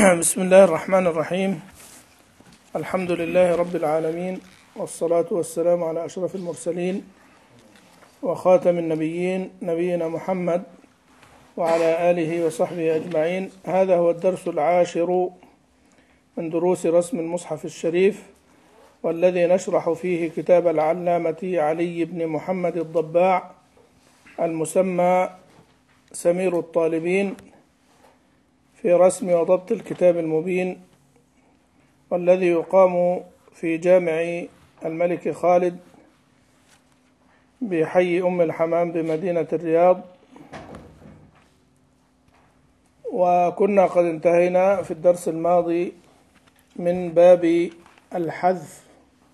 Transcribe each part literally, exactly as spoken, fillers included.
بسم الله الرحمن الرحيم. الحمد لله رب العالمين، والصلاة والسلام على أشرف المرسلين وخاتم النبيين نبينا محمد وعلى آله وصحبه أجمعين. هذا هو الدرس العاشر من دروس رسم المصحف الشريف، والذي نشرح فيه كتاب العلامة علي بن محمد الضباع المسمى سمير الطالبين في رسم وضبط الكتاب المبين، والذي يقام في جامع الملك خالد بحي أم الحمام بمدينة الرياض. وكنا قد انتهينا في الدرس الماضي من باب الحذف،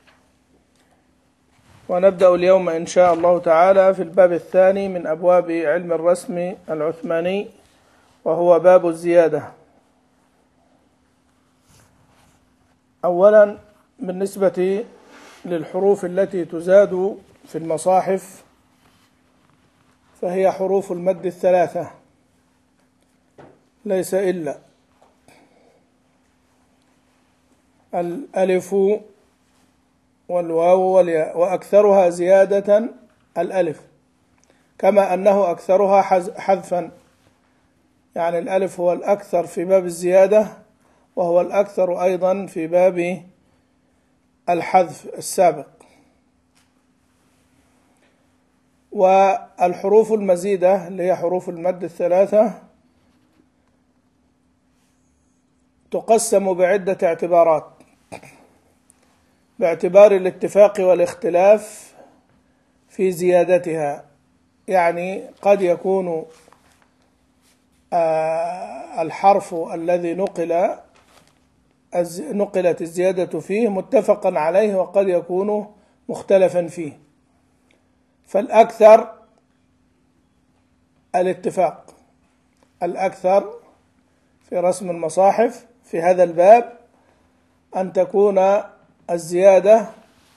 ونبدأ اليوم إن شاء الله تعالى في الباب الثاني من أبواب علم الرسم العثماني، وهو باب الزيادة. أولا، بالنسبة للحروف التي تزاد في المصاحف فهي حروف المد الثلاثة، ليس إلا الألف والواو والياء، وأكثرها زيادة الألف، كما أنه أكثرها حذفا، يعني الألف هو الأكثر في باب الزيادة، وهو الأكثر أيضا في باب الحذف السابق. والحروف المزيدة اللي هي حروف المد الثلاثة تقسم بعدة اعتبارات، باعتبار الاتفاق والاختلاف في زيادتها. يعني قد يكون الحرف الذي نقل نقلت الزيادة فيه متفقا عليه، وقد يكون مختلفا فيه. فالأكثر الاتفاق، الأكثر في رسم المصاحف في هذا الباب أن تكون الزيادة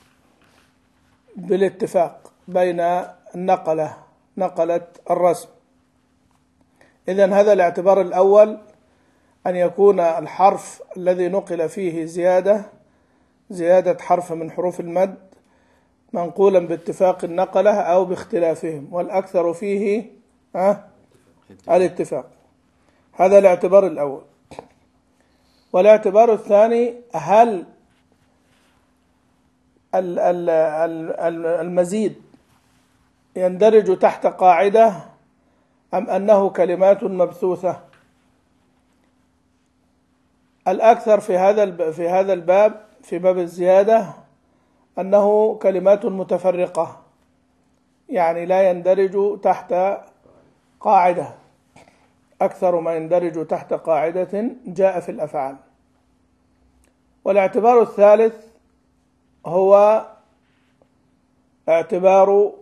بالاتفاق بين النقلة نقلة الرسم. إذن هذا الاعتبار الأول، أن يكون الحرف الذي نقل فيه زيادة زيادة حرف من حروف المد منقولا باتفاق النقلة أو باختلافهم، والأكثر فيه أه الاتفاق. هذا الاعتبار الأول. والاعتبار الثاني، هل المزيد يندرج تحت قاعدة أم أنه كلمات مبثوثة؟ الأكثر في هذا في هذا الباب في باب الزيادة أنه كلمات متفرقة، يعني لا يندرج تحت قاعدة، أكثر ما يندرج تحت قاعدة جاء في الأفعال. والاعتبار الثالث هو اعتبار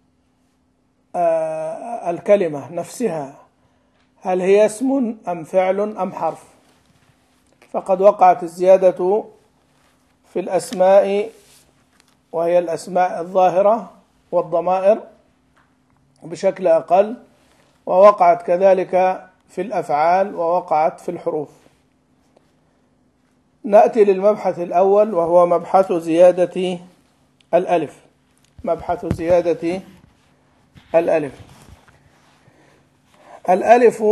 الكلمة نفسها، هل هي اسم أم فعل أم حرف؟ فقد وقعت الزيادة في الأسماء، وهي الأسماء الظاهرة والضمائر بشكل أقل، ووقعت كذلك في الأفعال، ووقعت في الحروف. نأتي للمبحث الأول، وهو مبحث زيادة الألف. مبحث زيادة الألف. الألف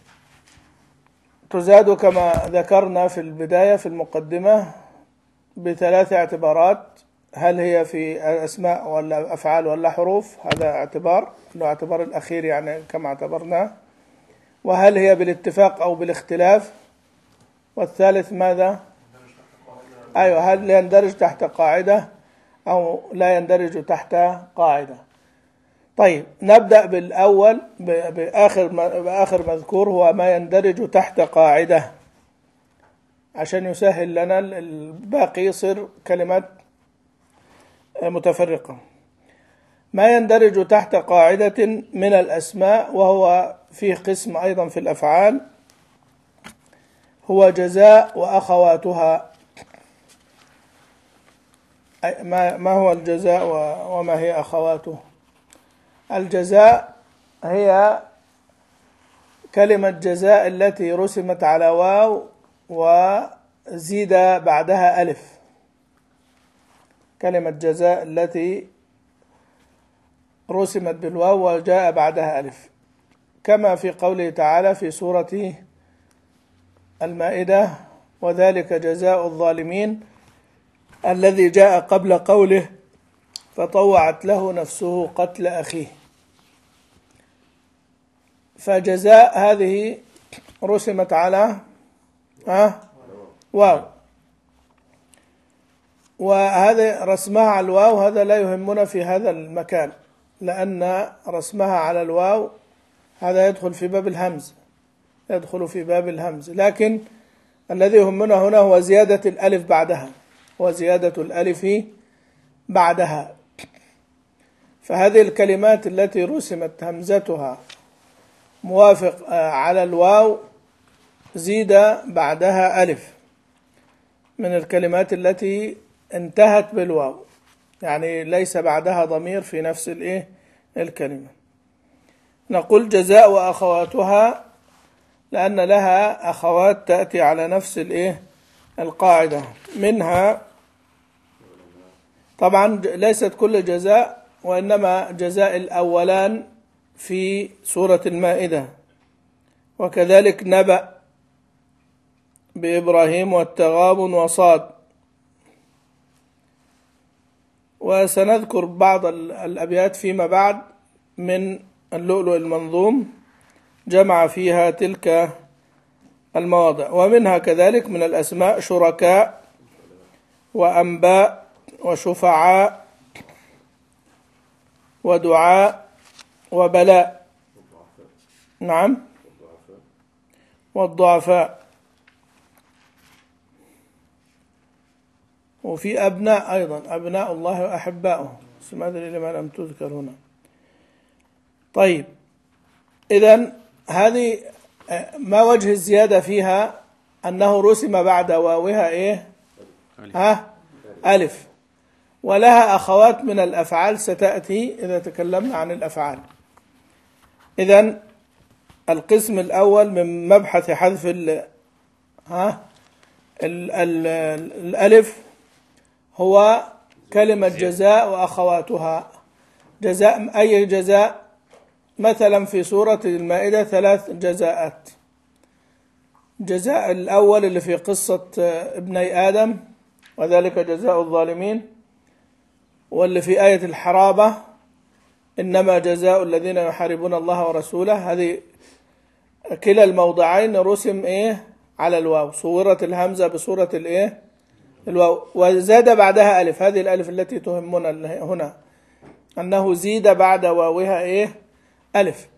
تزاد كما ذكرنا في البداية في المقدمة بثلاث اعتبارات: هل هي في أسماء ولا أفعال ولا حروف، هذا اعتبار، الاعتبار الأخير يعني كما اعتبرنا. وهل هي بالاتفاق أو بالاختلاف. والثالث ماذا؟ أيوة، هل يندرج تحت قاعدة أو لا يندرج تحت قاعدة. طيب، نبدأ بالأول بآخر بآخر مذكور، هو ما يندرج تحت قاعدة، عشان يسهل لنا الباقي يصير كلمات متفرقة. ما يندرج تحت قاعدة من الأسماء، وهو فيه قسم أيضا في الأفعال، هو جزاء وأخواتها. ما هو الجزاء وما هي أخواته؟ الجزاء هي كلمة جزاء التي رسمت على واو وزيد بعدها ألف، كلمة جزاء التي رسمت بالواو وجاء بعدها ألف، كما في قوله تعالى في سورة المائدة: وذلك جزاء الظالمين، الذي جاء قبل قوله: فطوعت له نفسه قتل أخيه. فجزاء هذه رسمت على ها واو، وهذا رسمها على الواو هذا لا يهمنا في هذا المكان، لأن رسمها على الواو هذا يدخل في باب الهمز، يدخل في باب الهمز، لكن الذي يهمنا هنا هو زيادة الألف بعدها، وزيادة الألف بعدها. فهذه الكلمات التي رسمت همزتها موافق على الواو زيد بعدها ألف من الكلمات التي انتهت بالواو، يعني ليس بعدها ضمير في نفس الايه الكلمة. نقول جزاء وأخواتها لأن لها أخوات تأتي على نفس الايه القاعدة، منها طبعا ليست كل جزاء، وإنما جزاء الأولان في سورة المائدة، وكذلك نبأ بإبراهيم والتغابن وصاد. وسنذكر بعض الأبيات فيما بعد من اللؤلؤ المنظوم جمع فيها تلك المواضع، ومنها كذلك من الأسماء شركاء وأنباء وشفعاء ودعاء وبلاء، نعم، والضعفاء، وفي أبناء أيضا، أبناء الله وأحباؤه، بس ما أدري لما لم تذكر هنا. طيب، إذن هذه ما وجه الزيادة فيها؟ أنه رسم بعد واوها إيه؟ ها؟ ألف، ولها أخوات من الأفعال ستأتي إذا تكلمنا عن الأفعال. إذن القسم الأول من مبحث حذف ال ها ال ال الألف هو كلمة جزاء وأخواتها. جزاء أي جزاء؟ مثلا في سورة المائدة ثلاث جزاءات. جزاء الأول اللي في قصة ابني آدم وذلك جزاء الظالمين، واللي في آية الحرابة إنما جزاء الذين يحاربون الله ورسوله. هذه كلا الموضعين رسم إيه على الواو، صورت الهمزة بصورة الإيه الواو، وزاد بعدها ألف. هذه الألف التي تهمنا هنا، أنه زيد بعد واوها إيه ألف.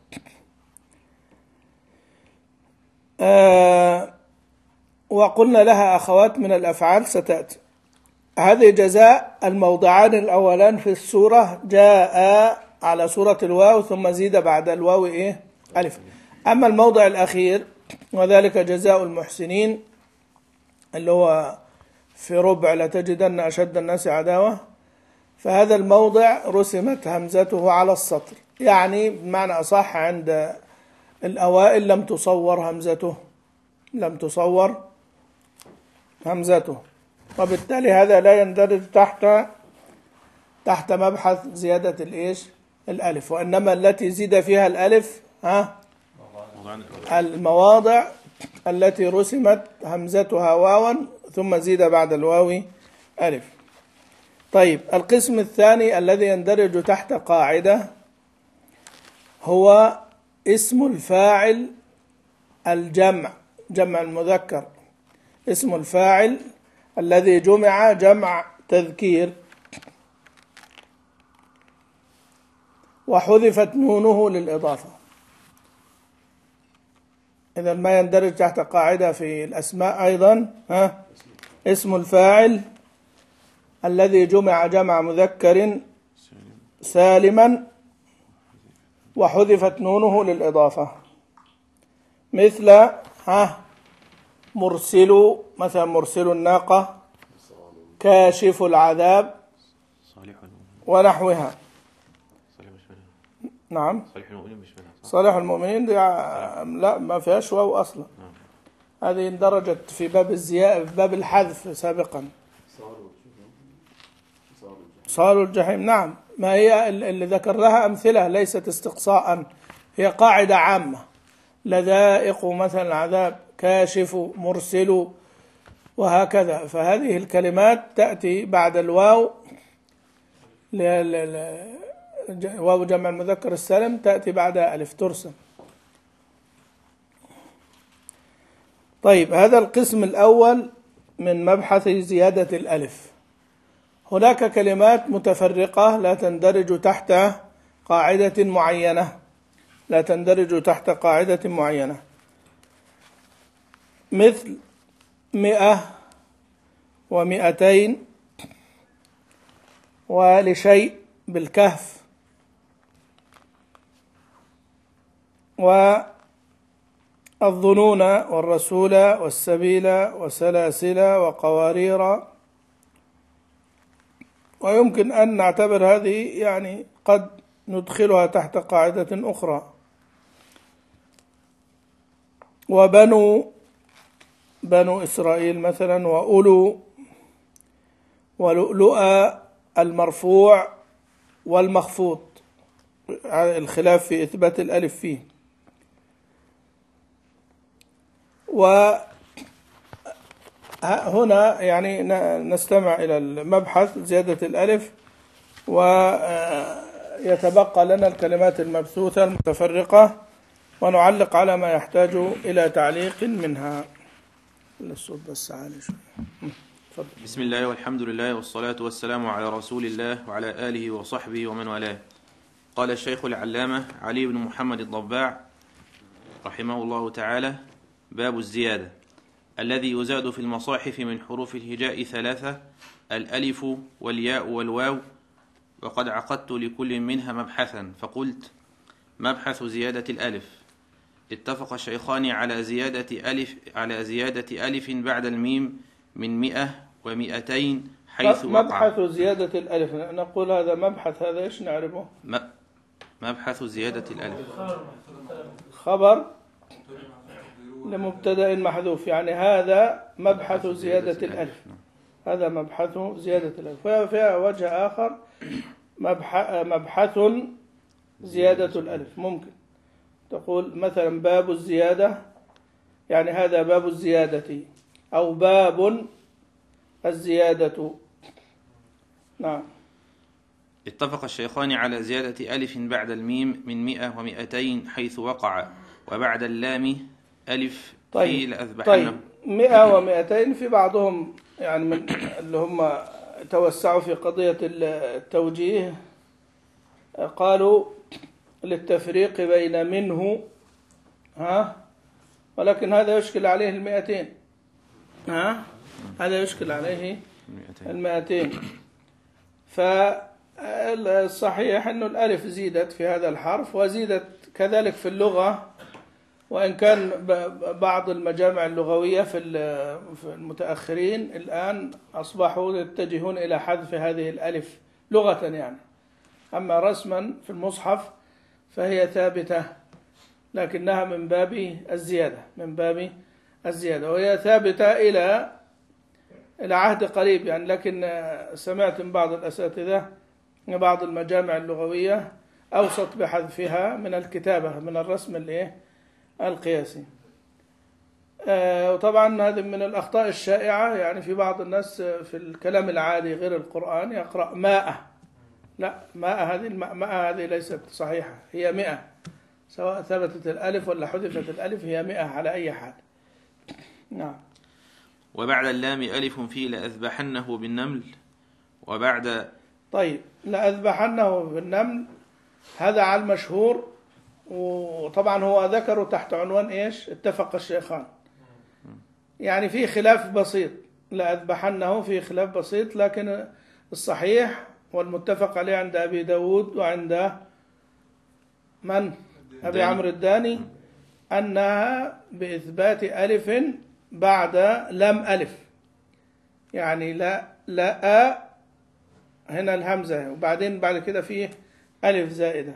آه وقلنا لها أخوات من الأفعال ستأتي. هذه جزاء الموضعان الأولان في السورة جاء على سورة الواو ثم زيد بعد الواو إيه ألف. أما الموضع الأخير وذلك جزاء المحسنين اللي هو في ربع لتجدن أشد الناس عداوة، فهذا الموضع رسمت همزته على السطر، يعني بمعنى أصح عند الأوائل لم تصور همزته، لم تصور همزته، وبالتالي هذا لا يندرج تحت تحت مبحث زيادة الإيش الألف، وإنما التي زيد فيها الألف ها المواضع التي رسمت همزتها واوا ثم زيد بعد الواو ألف. طيب، القسم الثاني الذي يندرج تحت قاعدة هو اسم الفاعل الجمع، جمع المذكر، اسم الفاعل الذي جمع جمع تذكير وحذفت نونه للإضافة. إذا ما يندرج تحت قاعدة في الأسماء أيضا ها اسم الفاعل الذي جمع جمع مذكر سالما وحذفت نونه للإضافة، مثل ها مرسل، مثلا مرسل الناقة، كاشف العذاب ونحوها. نعم، صالح المؤمنين دي لا ما فيهاش واو أصلا. هذه اندرجت في باب الزيادة في باب الحذف سابقا. صالوا الجحيم، نعم، ما هي اللي ذكر لها أمثلة ليست استقصاء، هي قاعدة عامة. لذائق مثلا العذاب، كاشف، مرسل، وهكذا. فهذه الكلمات تأتي بعد الواو، واو جمع المذكر السالم تأتي بعد ألف ترسم. طيب، هذا القسم الأول من مبحث زيادة الألف. هناك كلمات متفرقة لا تندرج تحت قاعدة معينة، لا تندرج تحت قاعدة معينة، مثل مئة ومئتين ولشيء بالكهف، والظنون والرسول والسبيل وسلاسل وقوارير. ويمكن أن نعتبر هذه يعني قد ندخلها تحت قاعدة أخرى. وبنو بنو إسرائيل مثلا، وأولو، ولؤلؤا المرفوع والمخفوض، الخلاف في إثبات الألف فيه. وهنا يعني نستمع إلى المبحث زيادة الألف، ويتبقى لنا الكلمات المبثوثة المتفرقة، ونعلق على ما يحتاج إلى تعليق منها. الصوت بس عالي شوية. بسم الله والحمد لله والصلاة والسلام على رسول الله وعلى آله وصحبه ومن والاه. قال الشيخ العلامة علي بن محمد الضباع رحمه الله تعالى: باب الزيادة. الذي يزاد في المصاحف من حروف الهجاء ثلاثة: الألف والياء والواو. وقد عقدت لكل منها مبحثا، فقلت: مبحث زيادة الألف. اتفق الشيخان على زيادة ألف على زيادة ألف بعد الميم من مئة ومئتين حيث وقع. مبحث زيادة الألف، نقول هذا مبحث، هذا إيش نعرفه؟ مبحث زيادة الألف خبر لمبتدأ محذوف، يعني هذا مبحث زيادة الألف، هذا مبحث زيادة الألف. فيها وجه آخر، مبحث زيادة الألف. ممكن تقول مثلا باب الزيادة، يعني هذا باب الزيادة، أو باب الزيادة. نعم. اتفق الشيخان على زيادة ألف بعد الميم من مئة ومئتين حيث وقع، وبعد اللام ألف. طيب. لأذبحنه. طيب، مئة ومئتين في بعضهم يعني من اللي هم توسعوا في قضية التوجيه قالوا للتفريق بين منه، ها، ولكن هذا يشكل عليه المئتين، ها، هذا يشكل عليه المئتين. فالصحيح أنه الألف زيدت في هذا الحرف، وزيدت كذلك في اللغة، وإن كان بعض المجامع اللغوية في المتأخرين الآن أصبحوا يتجهون إلى حذف هذه الألف لغة يعني، أما رسما في المصحف فهي ثابتة، لكنها من باب الزيادة، من باب الزيادة، وهي ثابتة إلى إلى عهد قريب يعني. لكن سمعت من بعض الأساتذة من بعض المجامع اللغوية أوصت بحذفها من الكتابة، من الرسم الإيه القياسي. آه وطبعا هذه من الأخطاء الشائعة، يعني في بعض الناس في الكلام العادي غير القرآن يقرأ ماء، لا، ماء هذه الماء هذه ليست صحيحة، هي مئة، سواء ثبتت الألف ولا حذفت الألف هي مئة على أي حال. نعم. وبعد اللام ألف في لأذبحنه بالنمل. وبعد طيب، لأذبحنه بالنمل هذا على المشهور، وطبعا هو ذكره تحت عنوان إيش؟ اتفق الشيخان، يعني في خلاف بسيط، لأذبحنه في خلاف بسيط، لكن الصحيح والمتفق عليه عند أبي داود وعند من؟ أبي عمرو الداني، أنها بإثبات ألف بعد لام ألف، يعني لا لا هنا الهمزة، وبعدين بعد كده فيه ألف زائدة.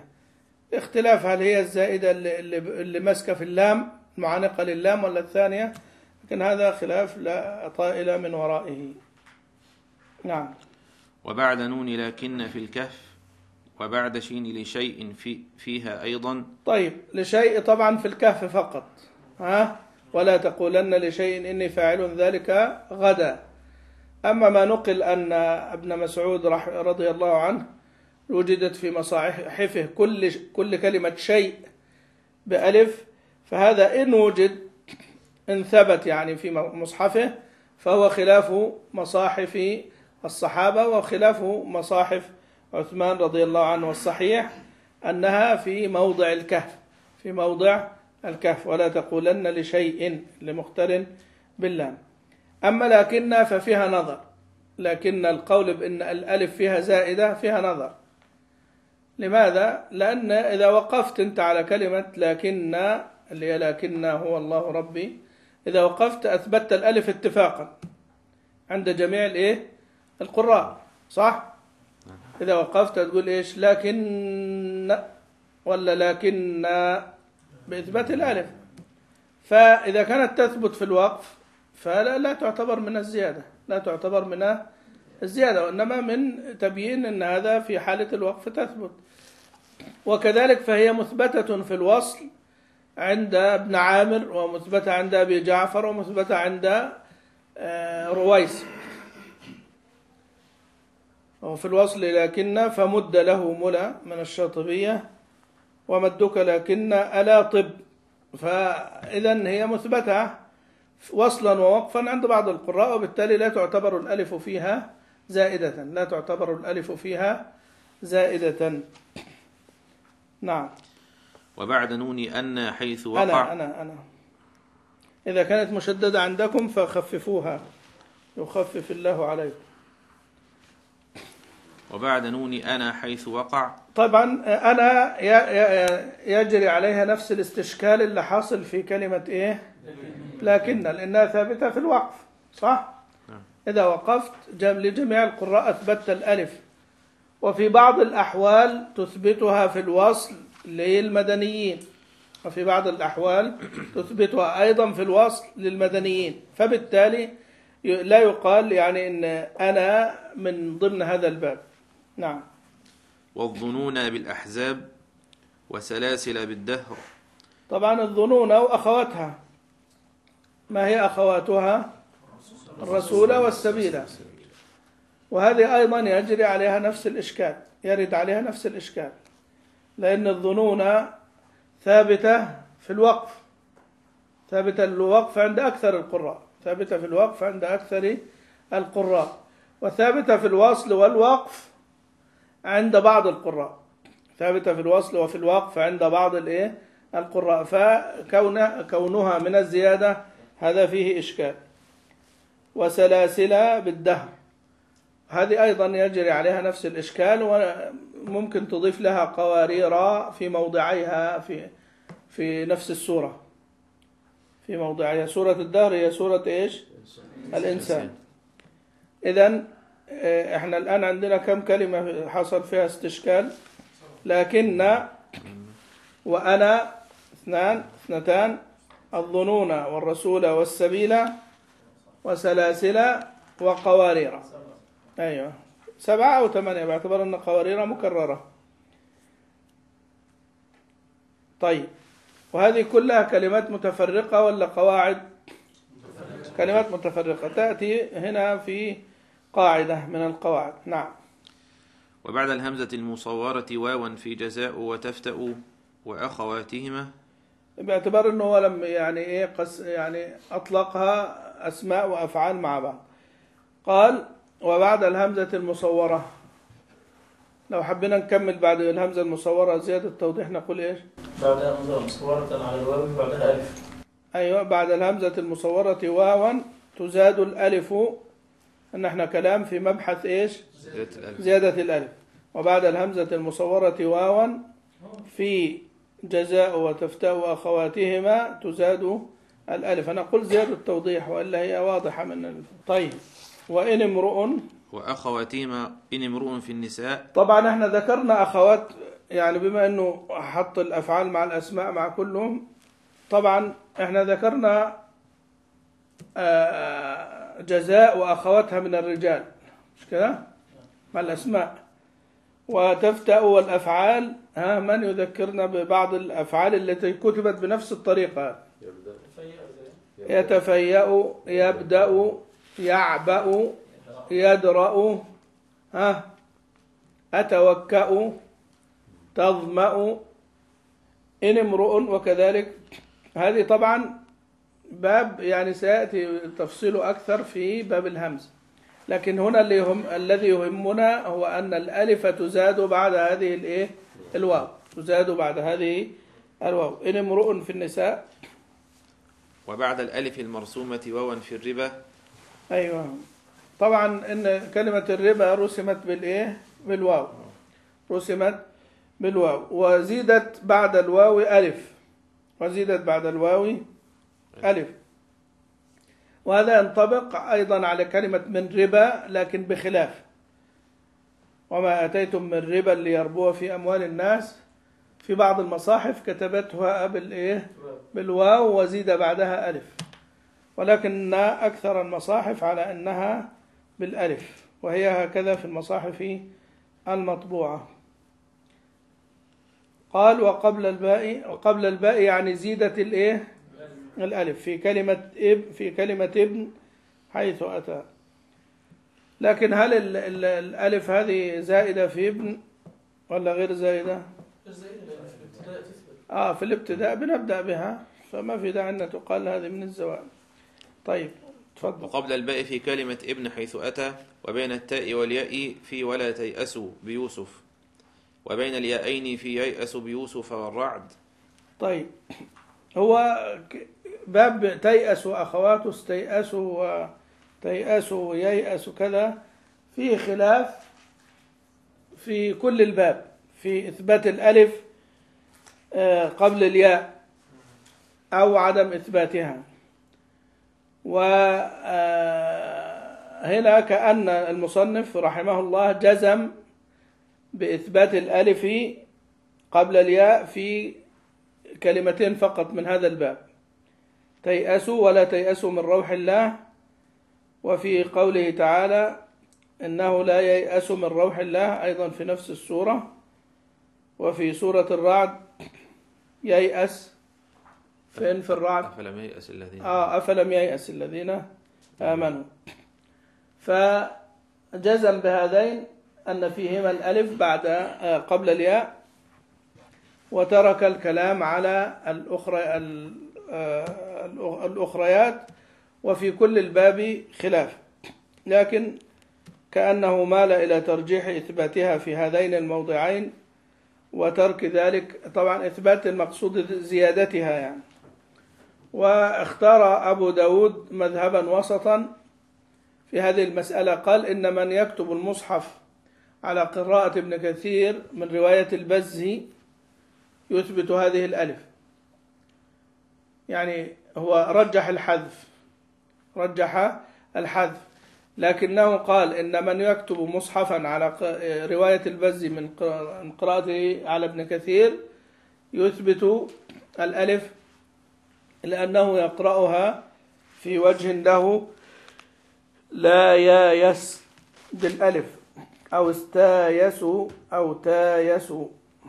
اختلاف هل هي الزائدة اللي, اللي, اللي ماسكة في اللام معانقة للام، ولا الثانية لكن هذا خلاف لا طائل من ورائه. نعم. وبعد نون لكن في الكهف، وبعد شين لشيء في فيها أيضا. طيب لشيء طبعا في الكهف فقط، ها ولا تقولن لشيء إني فاعل ذلك غدا. أما ما نقل أن ابن مسعود رضي الله عنه وجدت في مصاحفه كل كل كلمة شيء بألف، فهذا إن وجد إن ثبت يعني في مصحفه فهو خلاف مصاحف الصحابة وخلاف مصاحف عثمان رضي الله عنه. والصحيح أنها في موضع الكهف، في موضع الكهف. ولا تقولن لشيء لمقترن باللام. أما لكن ففيها نظر، لكن القول بأن الألف فيها زائدة فيها نظر. لماذا؟ لأن إذا وقفت أنت على كلمة لكن اللي هي لكن هو الله ربي، إذا وقفت أثبتت الألف اتفاقا عند جميع الإيه؟ القراء، صح؟ إذا وقفت تقول إيش؟ لكن ولا لكن بإثبات الألف. فإذا كانت تثبت في الوقف فلا لا تعتبر من الزيادة، لا تعتبر من الزيادة، وإنما من تبيين أن هذا في حالة الوقف تثبت. وكذلك فهي مثبتة في الوصل عند ابن عامر، ومثبتة عند أبي جعفر، ومثبتة عند رويس. وفي الوصل لكن فمد له ملا من الشاطبية، ومدك لكن ألا طب. فإذا هي مثبتة وصلا ووقفا عند بعض القراء، وبالتالي لا تعتبر الألف فيها زائدة، لا تعتبر الألف فيها زائدة. نعم. وبعد نون أن حيث وقع. أنا أنا أنا إذا كانت مشددة عندكم فخففوها يخفف الله عليكم. وبعد نون أنا حيث وقع. طبعا أنا يجري عليها نفس الاستشكال اللي حاصل في كلمة إيه لكن، لأنها ثابتة في الوقف، صح؟ إذا وقفت لجميع القراء أثبتت الألف، وفي بعض الأحوال تثبتها في الوصل للمدنيين، وفي بعض الأحوال تثبتها أيضا في الوصل للمدنيين. فبالتالي لا يقال يعني إن أنا من ضمن هذا الباب. نعم. والظنون بالأحزاب وسلاسل بالدهر. طبعا الظنون وأخواتها، ما هي أخواتها؟ الرسول والسبيل. وهذه أيضا يجري عليها نفس الإشكال، يرد عليها نفس الإشكال، لأن الظنون ثابتة في الوقف، ثابتة الوقف عند أكثر القراء، ثابتة في الوقف عند أكثر القراء، وثابتة في الوصل والوقف عند بعض القراء، ثابتة في الوصل وفي الوقف عند بعض الإيه القراء. فكونها من الزيادة هذا فيه إشكال. وسلاسل بالدهر، هذه أيضا يجري عليها نفس الإشكال، وممكن تضيف لها قوارير في موضعيها في في نفس السورة، في موضعها. سورة الدهر هي سورة إيش؟ الإنسان. إذن إحنا الآن عندنا كم كلمة حصل فيها استشكال؟ لكن وأنا اثنان اثنتان، الظنون والرسول والسبيل وسلاسل وقوارير. أيوة سبعة أو ثمانية باعتبار أن قوارير مكررة. طيب وهذه كلها كلمات متفرقة ولا قواعد؟ كلمات متفرقة تأتي هنا في قاعدة من القواعد. نعم. وبعد الهمزة المصورة واوا في جزاء وتفتأ وأخواتهما، باعتبار أنه هو لم يعني إيه قس يعني أطلقها أسماء وأفعال مع بعض. قال وبعد الهمزة المصورة، لو حبينا نكمل بعد الهمزة المصورة زيادة توضيح نقول إيش؟ بعد الهمزة المصورة على الواو بعدها ألف. أيوة بعد الهمزة المصورة واوا تزاد الألف، أن احنا كلام في مبحث إيش؟ زيادة الألف. زيادة الألف. وبعد الهمزة المصورة واوا في جزاء وتفتأ وأخواتهما تزاد الألف. أنا أقول زيادة توضيح وإلا هي واضحة من الف. طيب وإن امرؤ وأخواتهما إن امرؤ في النساء. طبعا احنا ذكرنا أخوات، يعني بما أنه حط الأفعال مع الأسماء مع كلهم، طبعا احنا ذكرنا جزاء وأخواتها من الرجال، مش كده؟ مع الأسماء. وتفتأ والأفعال، ها من يذكرنا ببعض الأفعال التي كتبت بنفس الطريقة؟ يتفيأ، يبدأ، يعبأ، يدرأ، ها أتوكأ، تظمأ، إن امرؤ، وكذلك. هذه طبعا باب يعني سيأتي تفصيله أكثر في باب الهمز، لكن هنا اللي يهم الذي يهمنا هو أن الألف تزاد بعد هذه الإيه الواو، تزاد بعد هذه الواو. إن امرؤ في النساء. وبعد الألف المرسومة واوا في الربا. أيوة طبعا إن كلمة الربا رسمت بالإيه بالواو، رسمت بالواو، وزيدت بعد الواو ألف، وزيدت بعد الواو ألف. وهذا ينطبق أيضا على كلمة من ربا لكن بخلاف. وما أتيتم من ربا ليربو في أموال الناس، في بعض المصاحف كتبتها بالإيه بالواو وزيد بعدها ألف، ولكن أكثر المصاحف على أنها بالألف، وهي هكذا في المصاحف المطبوعة. قال وقبل الباء، وقبل الباء يعني زيدت الإيه الألف في كلمة اب في كلمة ابن حيث أتى. لكن هل ال ال الألف هذه زائدة في ابن ولا غير زائدة؟ آه في الابتداء بنبدأ بها، فما في داعي أن تقال هذه من الزوائد. طيب تفضل. وقبل الباء في كلمة ابن حيث أتى، وبين التاء والياء في ولا تيأسوا بيوسف، وبين الياءين في ييأس بيوسف والرعد. طيب هو باب تيأس وأخواته استيأسوا وتيأسوا وييأس كذا، فيه خلاف في كل الباب في إثبات الألف قبل الياء أو عدم إثباتها. وهنا كأن المصنف رحمه الله جزم بإثبات الألف قبل الياء في كلمتين فقط من هذا الباب، تيأسوا ولا تيأسوا من روح الله، وفي قوله تعالى إنه لا ييأس من روح الله أيضا في نفس السورة، وفي سورة الرعد ييأس فين في الرعد أفلم ييأس الذين آه أفلم ييأس الذين آمنوا. فجزم بهذين أن فيهما الألف بعد آه قبل الياء، وترك الكلام على الأخرى الأخريات، وفي كل الباب خلاف، لكن كأنه مال إلى ترجيح إثباتها في هذين الموضعين وترك ذلك، طبعا إثبات المقصود زيادتها يعني. واختار أبو داود مذهبا وسطا في هذه المسألة، قال إن من يكتب المصحف على قراءة ابن كثير من رواية البزي يثبت هذه الألف، يعني هو رجح الحذف رجح الحذف لكنه قال إن من يكتب مصحفا على رواية البزي من قراءته على ابن كثير يثبت الألف، لأنه يقرأها في وجه له لا يايس بالألف، أو استايسوا أو تايسوا.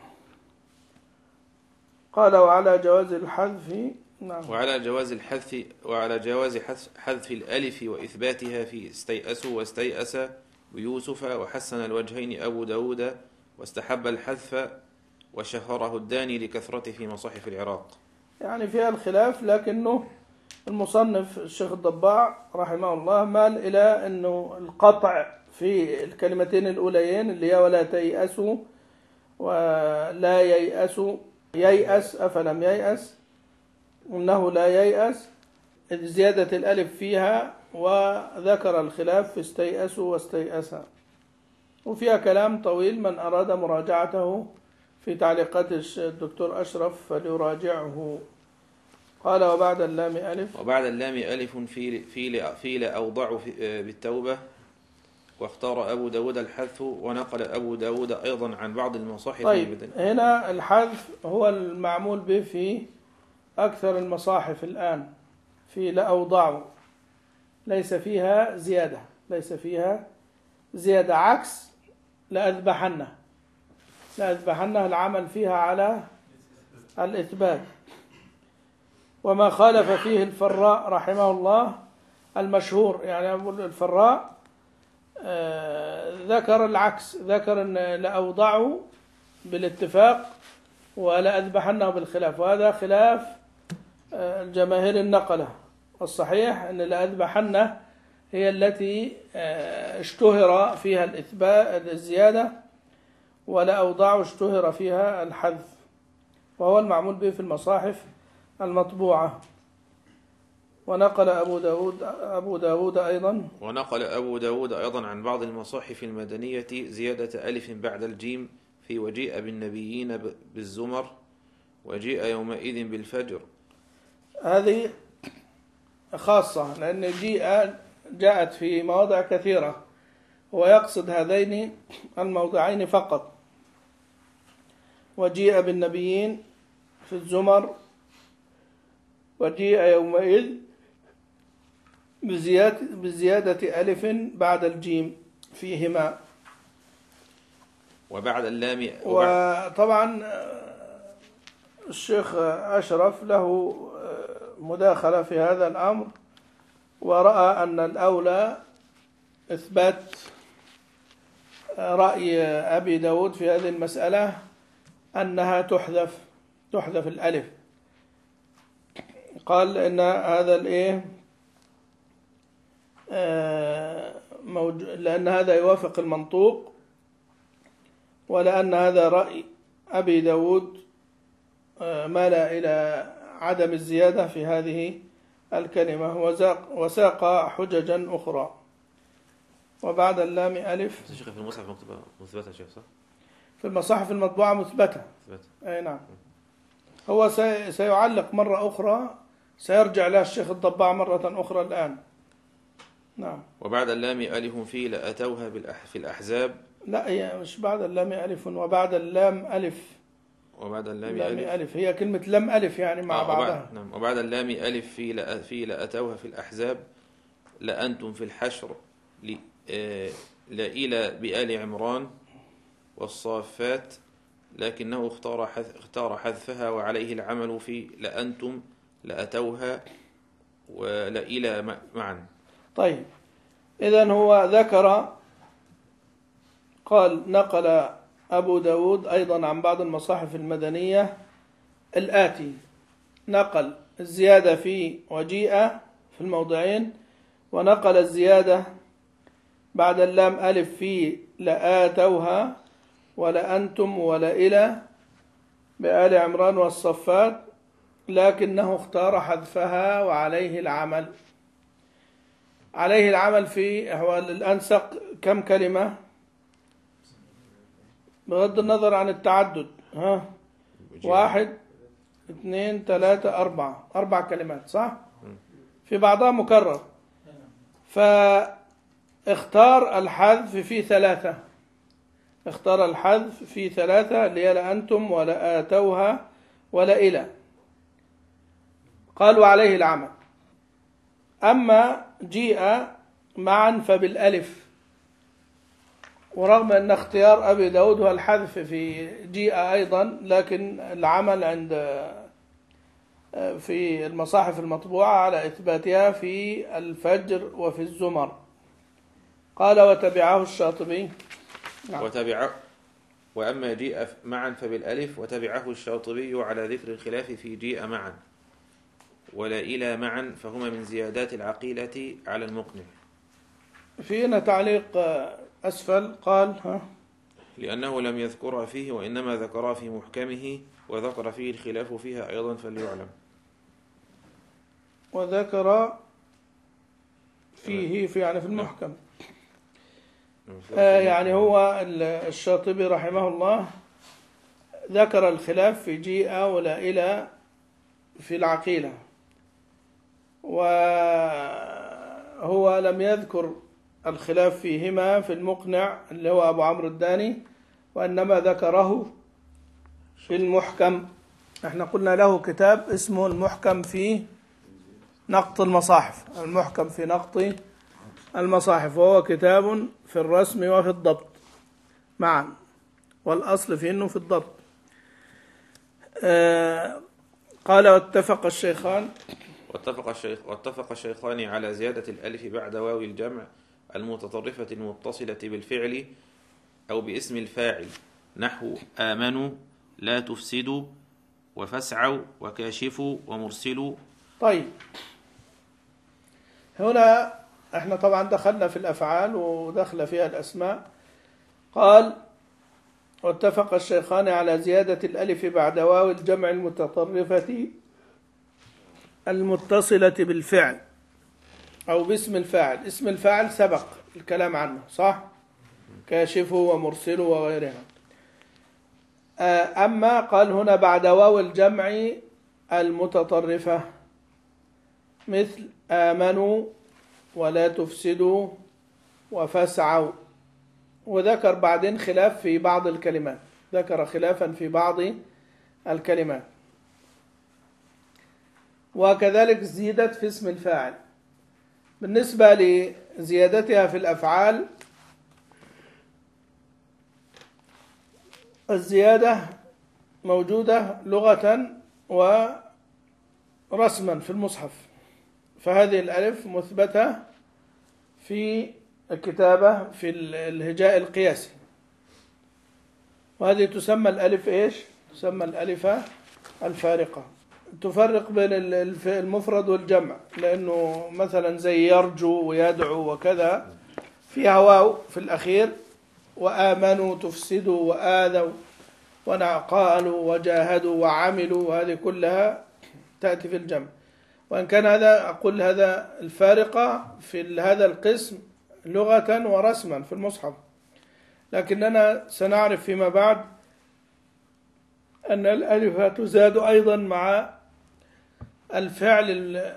قال وعلى جواز الحذف، نعم، وعلى جواز الحذف وعلى جواز حذف الألف وإثباتها في استيأسوا واستيأس ويوسف، وحسن الوجهين أبو داود واستحب الحذف وشهره الداني لكثرته في مصاحف العراق. يعني فيها الخلاف، لكنه المصنف الشيخ الضباع رحمه الله مال إلى أنه القطع في الكلمتين الأوليين اللي هي ولا تيأسوا ولا ييأسوا، ييأس أفلم ييأس، إنه لا ييأس، زيادة الألف فيها، وذكر الخلاف في استيأسوا واستيأسا، وفيها كلام طويل من أراد مراجعته في تعليقات الدكتور أشرف فليراجعه. قال وبعد اللام ألف، وبعد اللام ألف في في في لأوضع بالتوبة، واختار أبو داود الحذف، ونقل أبو داود أيضا عن بعض المصاحف. طيب هنا الحذف هو المعمول به في أكثر المصاحف الآن، في لأوضع ليس فيها زيادة ليس فيها زيادة عكس لأذبحنه لأذبحنه العمل فيها على الإثبات. وما خالف فيه الفراء رحمه الله المشهور، يعني أقول الفراء آه ذكر العكس، ذكر أن لأوضعوا بالاتفاق ولأذبحنه بالخلاف، وهذا خلاف آه الجماهير النقلة. الصحيح أن لأذبحنه هي التي آه اشتهر فيها الإثبات الزيادة، ولأوضعوا اشتهر فيها الحذف، وهو المعمول به في المصاحف المطبوعة. ونقل أبو داود أبو داود أيضا ونقل أبو داود أيضا عن بعض المصاحف المدنية زيادة ألف بعد الجيم في وجيء بالنبيين بالزمر وجيء يومئذ بالفجر. هذه خاصة لأن جيء جاءت في مواضع كثيرة، هو يقصد هذين الموضعين فقط. وجيء بالنبيين في الزمر وجيء يومئذ بزيادة, بزيادة ألف بعد الجيم فيهما. وبعد اللام وطبعا الشيخ أشرف له مداخلة في هذا الأمر، ورأى أن الأولى إثبات رأي أبي داود في هذه المسألة أنها تحذف تحذف الألف. قال إن هذا الإيه موجود لأن هذا يوافق المنطوق، ولأن هذا رأي أبي داود مال إلى عدم الزيادة في هذه الكلمة، وساق حججا أخرى. وبعد اللام ألف في المصحف مكتوبة مثبتة شيخ صح؟ في المصاحف المطبوعة مثبتة. أي نعم. هو سيعلق مرة أخرى، سيرجع لها الشيخ الضباع مرة أخرى الآن. نعم. وبعد اللام ألف في لأتوها في الأحزاب. لا، هي مش بعد اللام ألف، وبعد اللام ألف. وبعد اللام ألف. ألف هي كلمة لم ألف يعني مع آه بعضها. نعم. وبعد اللام ألف في لأ في لأتوها في الأحزاب لأنتم في الحشر لإلى بآل عمران والصافات، لكنه اختار اختار حذفها وعليه العمل في لأنتم لأتوها ولإلى معا. طيب، إذن هو ذكر قال نقل أبو داود أيضا عن بعض المصاحف المدنية الآتي: نقل الزيادة في وجيء في الموضعين، ونقل الزيادة بعد اللام ألف في لآتوها ولأنتم ولإلى بآل عمران والصفات، لكنه اختار حذفها وعليه العمل. عليه العمل في هو الأنسق كم كلمة بغض النظر عن التعدد؟ ها، واحد اثنين ثلاثة أربعة أربع كلمات صح؟ في بعضها مكرر، فاختار الحذف في ثلاثة اختار الحذف في ثلاثة اللي هي لأنتم ولا آتوها ولا إلى. قالوا عليه العمل. أما جيء معا فبالألف، ورغم أن اختيار أبي داود هو الحذف في جيء أيضا، لكن العمل عند في المصاحف المطبوعة على إثباتها في الفجر وفي الزمر. قال وتبعه الشاطبي. نعم. وتبع وأما جيء معا فبالألف، وتبعه الشاطبي على ذكر الخلاف في جيء معا ولا إلى معا، فهما من زيادات العقيلة على المقنع. فينا تعليق أسفل قال ها لأنه لم يذكرها فيه وإنما ذكرها في محكمه، وذكر فيه الخلاف فيها أيضا فليعلم. وذكر فيه في يعني في المحكم. آه يعني هو الشاطبي رحمه الله ذكر الخلاف في جيء ولا إلى في العقيلة، وهو لم يذكر الخلاف فيهما في المقنع اللي هو أبو عمرو الداني، وإنما ذكره في المحكم. احنا قلنا له كتاب اسمه المحكم في نقط المصاحف، المحكم في نقط المصاحف، وهو كتاب في الرسم وفي الضبط معا، والأصل في أنه في الضبط. آه قال واتفق الشيخان واتفق الشيخ واتفق الشيخان على زيادة الألف بعد واو الجمع المتطرفة المتصلة بالفعل أو باسم الفاعل، نحو آمنوا لا تفسدوا وفسعوا وكاشفوا ومرسلوا. طيب، هنا احنا طبعا دخلنا في الأفعال ودخل فيها الأسماء. قال واتفق الشيخان على زيادة الألف بعد واو الجمع المتطرفة المتصلة بالفعل أو باسم الفاعل. اسم الفاعل سبق الكلام عنه صح؟ كاشفوا ومرسلوا وغيرها. أما قال هنا بعد واو الجمع المتطرفة مثل آمنوا ولا تفسدوا وفسعوا، وذكر بعدين خلاف في بعض الكلمات، ذكر خلافا في بعض الكلمات. وكذلك زيدت في اسم الفاعل. بالنسبة لزيادتها في الأفعال، الزيادة موجودة لغة ورسما في المصحف، فهذه الألف مثبتة في الكتابة في الهجاء القياسي، وهذه تسمى الألف إيش؟ تسمى الألفة الفارقة، تفرق بين المفرد والجمع، لأنه مثلا زي يرجو ويدعو وكذا فيها واو في الأخير، وآمنوا تفسدوا وآذوا ونعقالوا وجاهدوا وعملوا، هذه كلها تأتي في الجمع. وإن كان هذا أقول هذا الفارقة في هذا القسم لغة ورسما في المصحف، لكننا سنعرف فيما بعد أن الألف تزاد أيضا مع الفعل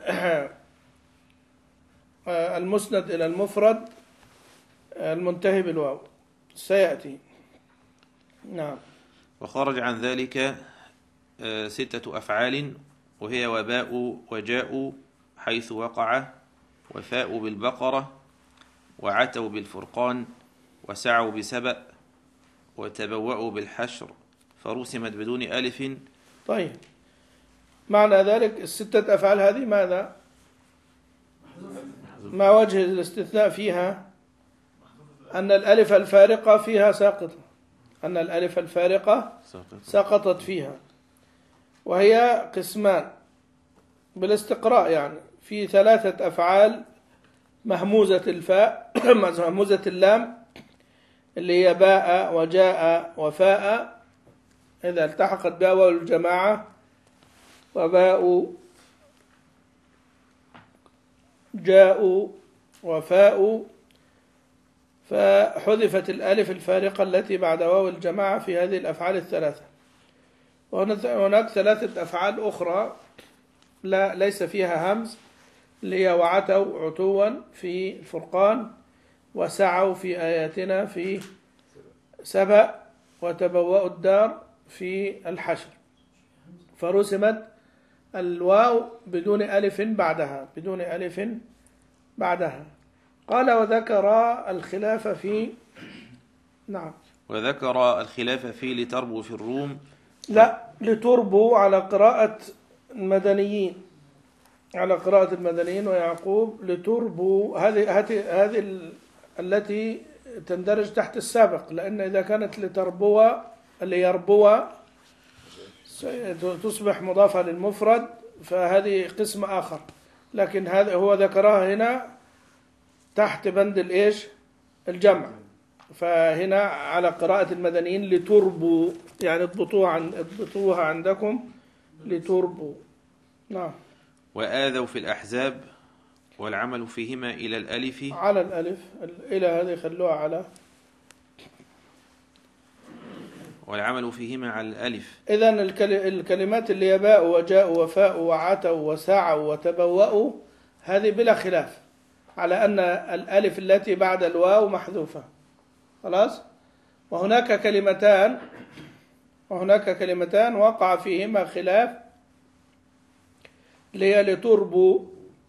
المسند إلى المفرد المنتهي بالواو، سيأتي. نعم. وخرج عن ذلك ستة أفعال، وهي وباء وجاء حيث وقع، وفاء بالبقرة، وعتوا بالفرقان، وسعوا بسبأ، وتبوأوا بالحشر، فرسمت بدون ألف. طيب، معنى ذلك الستة أفعال هذه ماذا؟ ما وجه الاستثناء فيها؟ أن الألف الفارقة فيها ساقطة، أن الألف الفارقة سقطت فيها، وهي قسمان بالاستقراء، يعني في ثلاثة أفعال: مهموزة الفاء مهموزة اللام اللي هي باء وجاء وفاء إذا التحقت باء الجماعة، وباء جاء وفاء، فحذفت الألف الفارقة التي بعد واو الجماعة في هذه الأفعال الثلاثة. وهناك ثلاثة أفعال أخرى لا ليس فيها همز، اللي هي وعتوا عتوا في الفرقان، وسعوا في آياتنا في سبأ، وتبوأوا الدار في الحشر، فرسمت الواو بدون ألف بعدها، بدون ألف بعدها. قال وذكر الخلاف في نعم وذكر الخلاف في لتربو في الروم، لا لتربو على قراءة المدنيين، على قراءة المدنيين ويعقوب، لتربو هذه هذه هذه التي تندرج تحت السابق، لأن إذا كانت لتربو اللي يربو تصبح مضافة للمفرد، فهذه قسم آخر، لكن هذا هو ذكرها هنا تحت بند الإيش؟ الجمع. فهنا على قراءة المدنيين لتربو، يعني اضبطوها عن اضبطوها عندكم لتربو. نعم. وآذوا في الأحزاب، والعمل فيهما إلى الألف، على الألف، إلى هذه خلوها على، والعمل فيهما على الألف. إذن الكلمات اللي هي باء وجاء وفاء وعتوا وسعوا وتبوأوا هذه بلا خلاف على أن الألف التي بعد الواو محذوفة، خلاص. وهناك كلمتان وهناك كلمتان وقع فيهما خلاف، اللي هي لتربو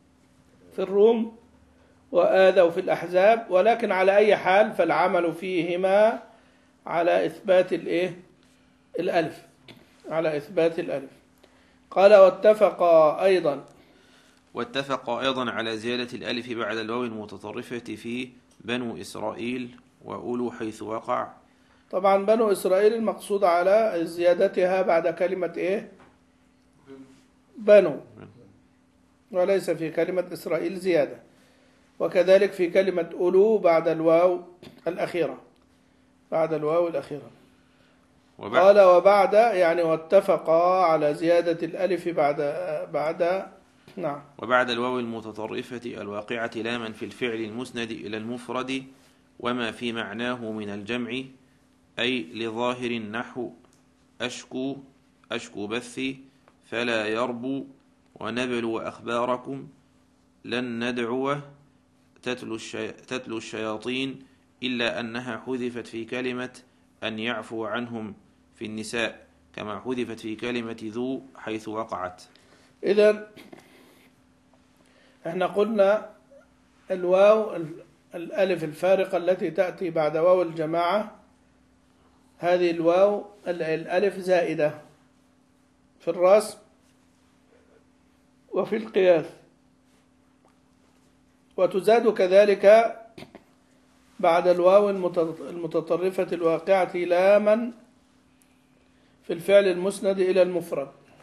في الروم وآذوا في الأحزاب، ولكن على أي حال فالعمل فيهما على إثبات الإيه؟ الألف، على إثبات الألف. قال واتفق أيضا واتفق أيضا على زيادة الألف بعد الواو المتطرفة في بنو إسرائيل وأولو حيث وقع. طبعا بنو إسرائيل المقصود على زيادتها بعد كلمة إيه؟ بنو، وليس في كلمة إسرائيل زيادة. وكذلك في كلمة أولو بعد الواو الأخيرة، بعد الواو الأخيرة. وبعد قال وبعد يعني واتفقا على زيادة الألف بعد بعد نعم وبعد الواو المتطرفة الواقعة لاما في الفعل المسند إلى المفرد وما في معناه من الجمع، أي لظاهر النحو أشكو أشكو بثي فلا يربو ونبلو أخباركم لن ندعو تتلو, الشي... تتلو الشياطين، إلا أنها حذفت في كلمة أن يعفو عنهم في النساء كما حذفت في كلمة ذو حيث وقعت. إذن احنا قلنا الواو الألف الفارقة التي تأتي بعد واو الجماعة، هذه الواو الألف زائدة في الرسم وفي القياس، وتزاد كذلك بعد الواو المتطرفة الواقعة لاما في الفعل المسند إلى المفرد،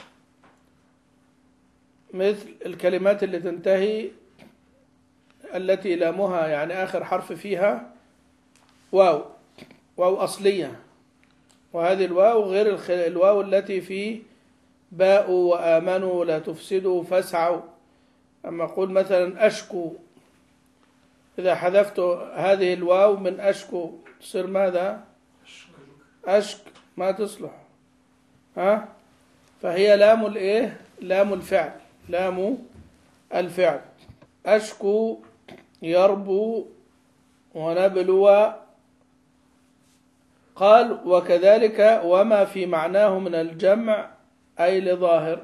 مثل الكلمات اللي تنتهي التي لامها يعني آخر حرف فيها واو، واو أصلية، وهذه الواو غير الواو التي في باءوا وآمنوا لا تفسدوا فاسعوا. أما أقول مثلا أشكو، إذا حذفت هذه الواو من أشكو تصير ماذا؟ أشك، ما تصلح، ها؟ فهي لام الإيه؟ لام الفعل، لام الفعل. أشكو يربو ونبلو. قال وكذلك وما في معناه من الجمع أي لظاهر،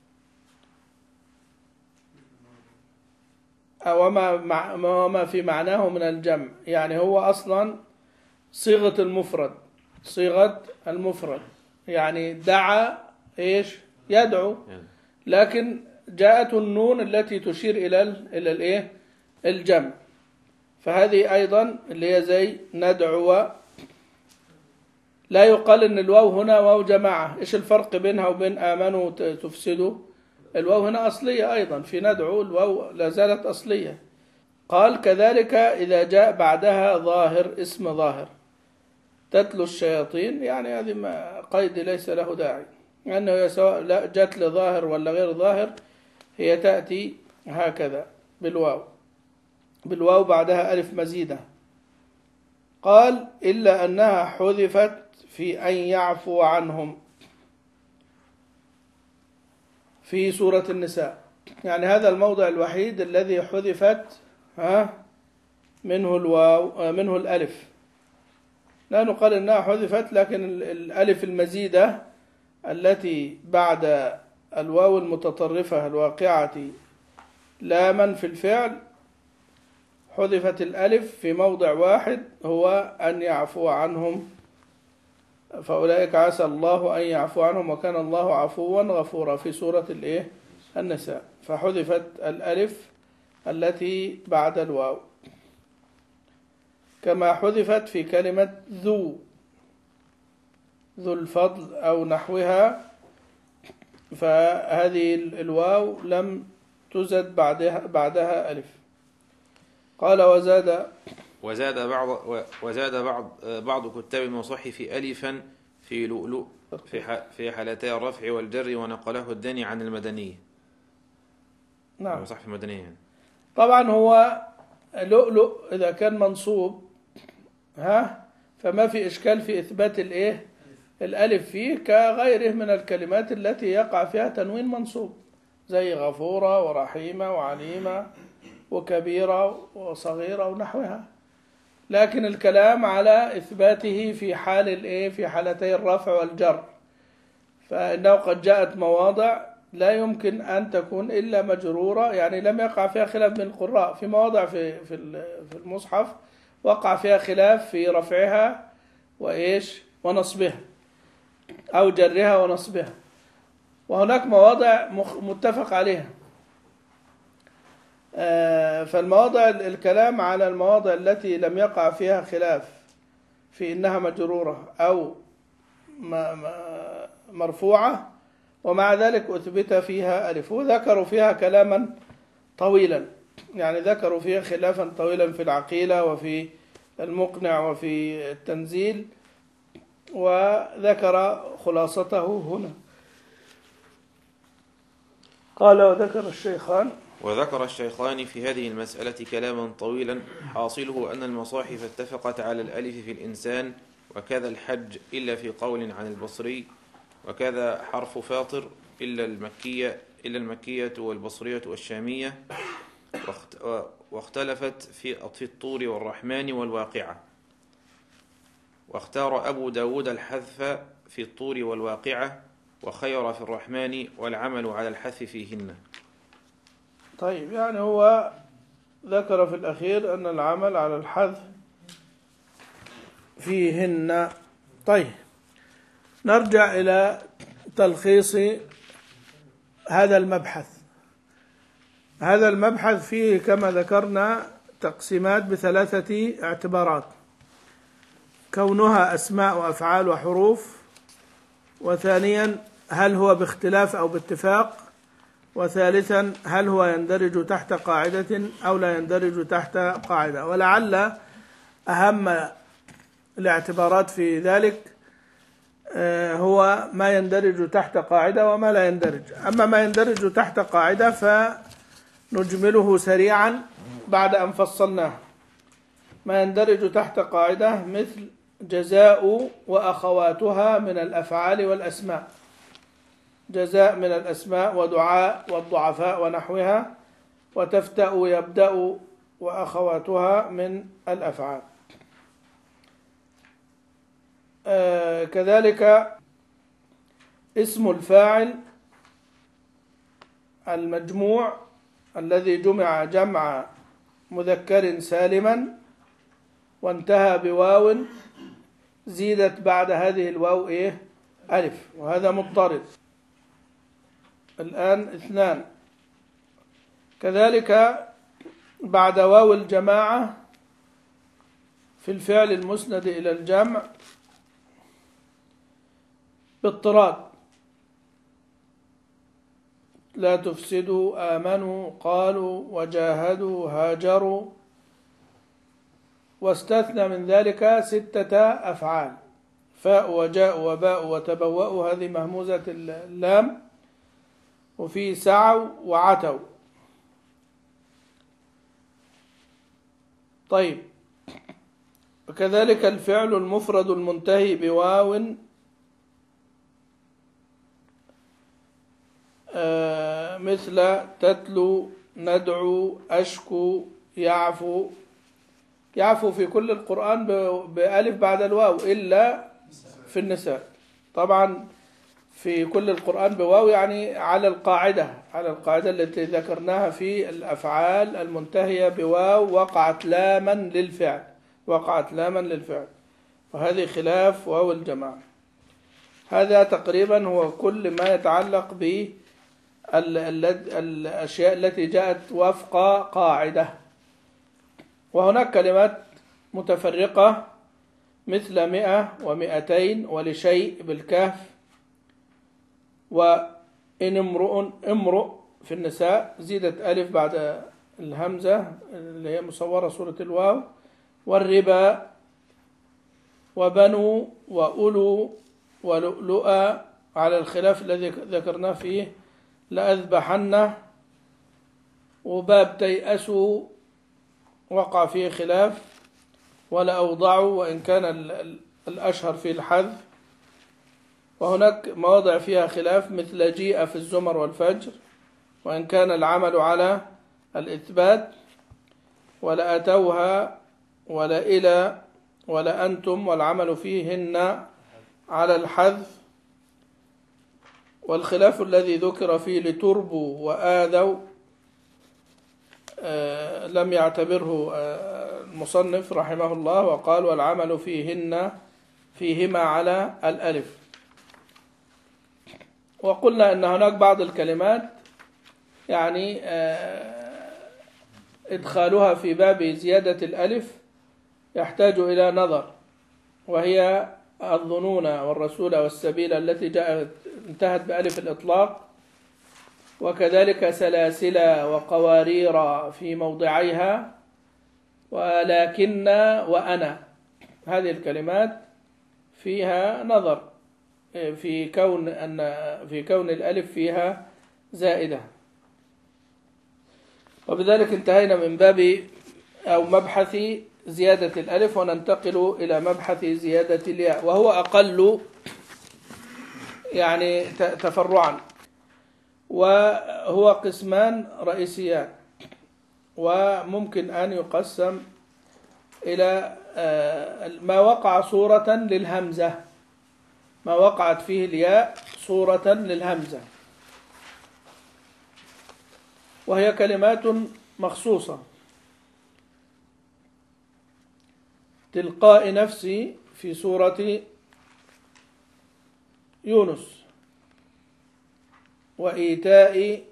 وما وما في معناه من الجمع يعني هو أصلا صيغة المفرد، صيغة المفرد يعني دعا إيش؟ يدعو، لكن جاءت النون التي تشير إلى إلى الإيه؟ الجمع، فهذه أيضا اللي هي زي ندعو. لا يقال إن الواو هنا واو جماعة، إيش الفرق بينها وبين آمنوا تفسدوا؟ الواو هنا أصلية أيضا، في ندعو الواو لا زالت أصلية. قال كذلك إذا جاء بعدها ظاهر، اسم ظاهر، تتلو الشياطين، يعني هذه ما قيد ليس له داعي، لأنه سواء جاءت لظاهر ولا غير ظاهر هي تأتي هكذا بالواو، بالواو بعدها ألف مزيدة. قال إلا أنها حذفت في أن يعفو عنهم في سورة النساء، يعني هذا الموضع الوحيد الذي حذفت ها منه الواو منه الألف، لا نقال إنها حذفت، لكن الألف المزيدة التي بعد الواو المتطرفة الواقعة لاما في الفعل حذفت الألف في موضع واحد، هو أن يعفو عنهم، فأولئك عسى الله أن يعفو عنهم وكان الله عفوا غفورا في سورة الإيه؟ النساء، فحذفت الألف التي بعد الواو، كما حذفت في كلمة ذو ذو الفضل أو نحوها، فهذه الواو لم تزد بعدها بعدها ألف. قال وزاد وزاد بعض وزاد بعض بعض كتاب المصحف ألفا في لؤلؤ في في حالتي الرفع والجر، ونقله الداني عن المدنية. نعم، المصحف المدنية يعني. طبعا هو لؤلؤ إذا كان منصوب ها فما في إشكال في إثبات الإيه الألف فيه، كغيره من الكلمات التي يقع فيها تنوين منصوب، زي غفورة ورحيمة وعليمة وكبيرة وصغيرة ونحوها، لكن الكلام على إثباته في حال الإيه في حالتي الرفع والجر، فإنه قد جاءت مواضع لا يمكن أن تكون إلا مجرورة، يعني لم يقع فيها خلاف من القراء. في مواضع في في المصحف وقع فيها خلاف في رفعها وإيش ونصبها أو جرها ونصبها، وهناك مواضع متفق عليها. فالمواضع الكلام على المواضع التي لم يقع فيها خلاف في إنها مجرورة أو مرفوعة ومع ذلك أثبت فيها ألف، وذكروا فيها كلاما طويلا، يعني ذكروا فيها خلافا طويلا في العقيلة وفي المقنع وفي التنزيل، وذكر خلاصته هنا. قال وذكر الشيخان وذكر الشيخان في هذه المسألة كلاما طويلا، حاصله أن المصاحف اتفقت على الألف في الإنسان، وكذا الحج إلا في قول عن البصري، وكذا حرف فاطر إلا المكية إلا المكية والبصرية والشامية، واختلفت في في الطور والرحمن والواقعة، واختار أبو داود الحذف في الطور والواقعة، وخير في الرحمن والعمل على الحذف فيهن. طيب، يعني هو ذكر في الأخير أن العمل على الحذف فيهن. طيب، نرجع إلى تلخيص هذا المبحث. هذا المبحث فيه كما ذكرنا تقسيمات بثلاثة اعتبارات: كونها أسماء وأفعال وحروف، وثانيا هل هو باختلاف أو باتفاق، وثالثا هل هو يندرج تحت قاعدة أو لا يندرج تحت قاعدة. ولعل أهم الاعتبارات في ذلك هو ما يندرج تحت قاعدة وما لا يندرج. أما ما يندرج تحت قاعدة فنجمله سريعا بعد أن فصلناه. ما يندرج تحت قاعدة مثل جزاء وأخواتها من الأفعال والأسماء، جزاء من الأسماء، ودعاء والضعفاء ونحوها، وتفتأ يبدأ وأخواتها من الأفعال. آه كذلك اسم الفاعل المجموع الذي جمع جمع مذكر سالما وانتهى بواو زيدت بعد هذه الواو إيه؟ ألف، وهذا مضطرد. الآن اثنان. كذلك بعد واو الجماعة في الفعل المسند إلى الجمع باضطراد: لا تفسدوا، آمنوا، قالوا، وجاهدوا، هاجروا. واستثنى من ذلك ستة أفعال: فاء وجاء وباء وتبوأوا، هذه مهموزة اللام، وفي سعوا وعتوا. طيب، وكذلك الفعل المفرد المنتهي بواو آه مثل تتلو، ندعو، أشكو، يعفو. يعفو في كل القرآن بألف بعد الواو إلا في النساء. طبعا في كل القرآن بواو، يعني على القاعدة على القاعدة التي ذكرناها في الأفعال المنتهية بواو وقعت لاما للفعل وقعت لاما للفعل وهذه خلاف واو الجماعة. هذا تقريبا هو كل ما يتعلق بالأشياء التي جاءت وفق قاعدة. وهناك كلمات متفرقة مثل مئة ومئتين ولشيء بالكهف، وإن امرؤ امرؤ في النساء زيدت ألف بعد الهمزة اللي هي مصورة صورة الواو، والربا، وبنو، وأولو، ولؤلؤا، على الخلاف الذي ذكرناه فيه لأذبحن. وباب تيأسوا وقع فيه خلاف، ولا أوضعوا، وإن كان الأشهر في الحذف. وهناك مواضع فيها خلاف مثل جيء في الزمر والفجر، وإن كان العمل على الإثبات. ولا أتوها، ولا إلى، ولا أنتم، والعمل فيهن على الحذف. والخلاف الذي ذكر فيه لتربوا وآذوا آه لم يعتبره آه المصنف رحمه الله، وقال والعمل فيهن فيهما على الألف. وقلنا أن هناك بعض الكلمات يعني آه إدخالها في باب زيادة الألف يحتاج إلى نظر، وهي الظنون والرسول والسبيل التي جاءت انتهت بألف الإطلاق، وكذلك سلاسل وقوارير في موضعيها، ولكن وأنا، هذه الكلمات فيها نظر في كون أن في كون الألف فيها زائدة. وبذلك انتهينا من باب أو مبحث زيادة الألف، وننتقل إلى مبحث زيادة الياء، وهو أقل يعني تفرعا، وهو قسمان رئيسيان، وممكن أن يقسم إلى ما وقع صورة للهمزة، ما وقعت فيه الياء صورة للهمزة، وهي كلمات مخصوصة. تلقاء نفسي في سورة يونس، وإيتاء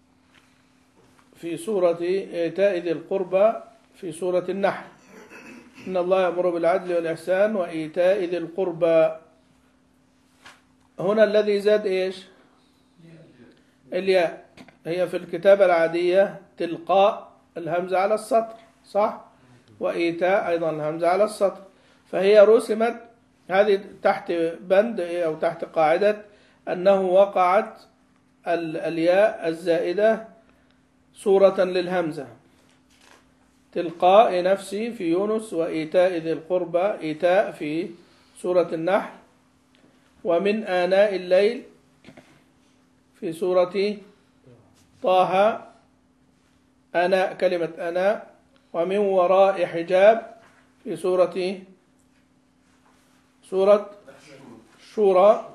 في سورة إيتاء ذي القربى في سورة النحل، إن الله يأمر بالعدل والإحسان وإيتاء ذي القربى. هنا الذي زاد إيش؟ الياء. هي في الكتابة العادية تلقاء الهمزة على السطر، صح؟ وإيتاء أيضا الهمزة على السطر، فهي رسمت هذه تحت بند أو تحت قاعدة أنه وقعت الياء الزائدة صورة للهمزة. تلقاء نفسي في يونس، وإيتاء ذي القربى إيتاء في سورة النحل، ومن آناء الليل في سورة طه آناء كلمة آناء، ومن وراء حجاب في سورة سورة شورى.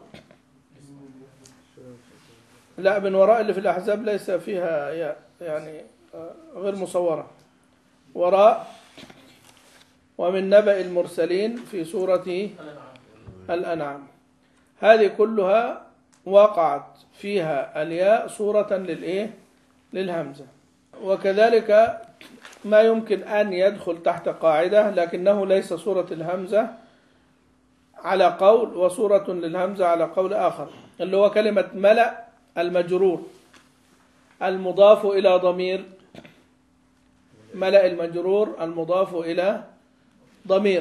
لا، من وراء اللي في الأحزاب ليس فيها يعني غير مصورة. وراء. ومن نبأ المرسلين في سورة الأنعام. هذه كلها وقعت فيها الياء صورة للإيه؟ للهمزة. وكذلك ما يمكن أن يدخل تحت قاعدة لكنه ليس صورة الهمزة على قول، وصورة للهمزة على قول آخر، اللي هو كلمة ملأ المجرور المضاف إلى ضمير. ملأ المجرور المضاف إلى ضمير،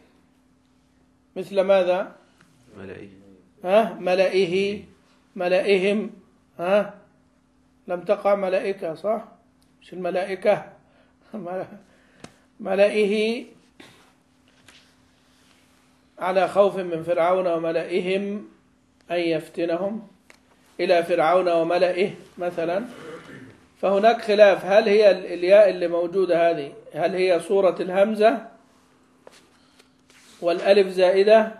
مثل ماذا؟ ملئه. ها ملئه، ملئهم. ها لم تقع ملائكة، صح؟ مش الملائكة. ملئه على خوف من فرعون وملئهم أن يفتنهم، إلى فرعون وملئه مثلا. فهناك خلاف، هل هي الياء اللي موجودة هذه هل هي صورة الهمزة والألف زائدة،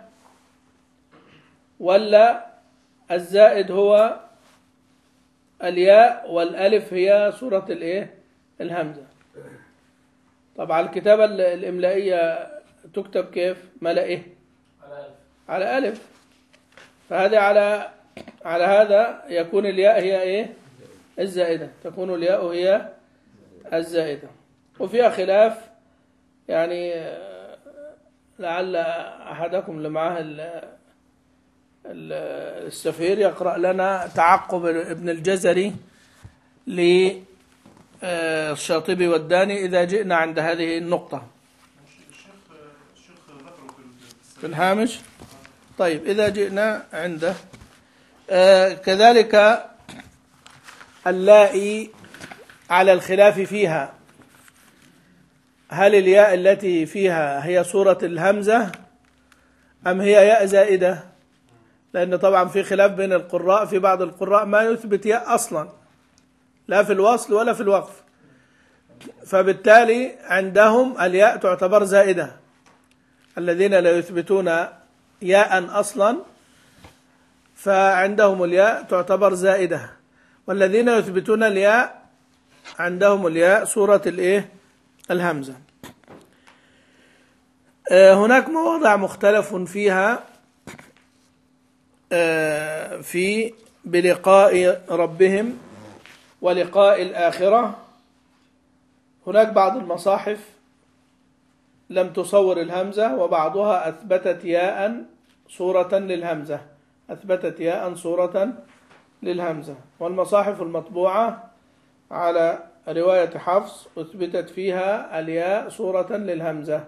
ولا الزائد هو الياء والألف هي صورة الإيه؟ الهمزة. طبعا الكتابة الإملائية تكتب كيف؟ ملئه على ألف، فهذا على على هذا يكون الياء هي إيه؟ الزائدة، تكون الياء هي الزائدة. وفيها خلاف، يعني لعل أحدكم اللي معه السفير يقرأ لنا تعقب ابن الجزري للشاطبي والداني إذا جئنا عند هذه النقطة في الهامش. طيب إذا جئنا عنده آه كذلك اللائي على الخلاف فيها، هل الياء التي فيها هي صورة الهمزة أم هي ياء زائدة؟ لأن طبعا في خلاف بين القراء، في بعض القراء ما يثبت ياء أصلا لا في الوصل ولا في الوقف، فبالتالي عندهم الياء تعتبر زائدة. الذين لا يثبتون ياء أصلا فعندهم الياء تعتبر زائدة، والذين يثبتون الياء عندهم الياء صورة الإيه؟ الهمزة. هناك مواضع مختلف فيها في بلقاء ربهم ولقاء الآخرة. هناك بعض المصاحف لم تصور الهمزة، وبعضها أثبتت ياء صورة للهمزة، أثبتت ياء صورة للهمزة. والمصاحف المطبوعة على رواية حفص أثبتت فيها الياء صورة للهمزة.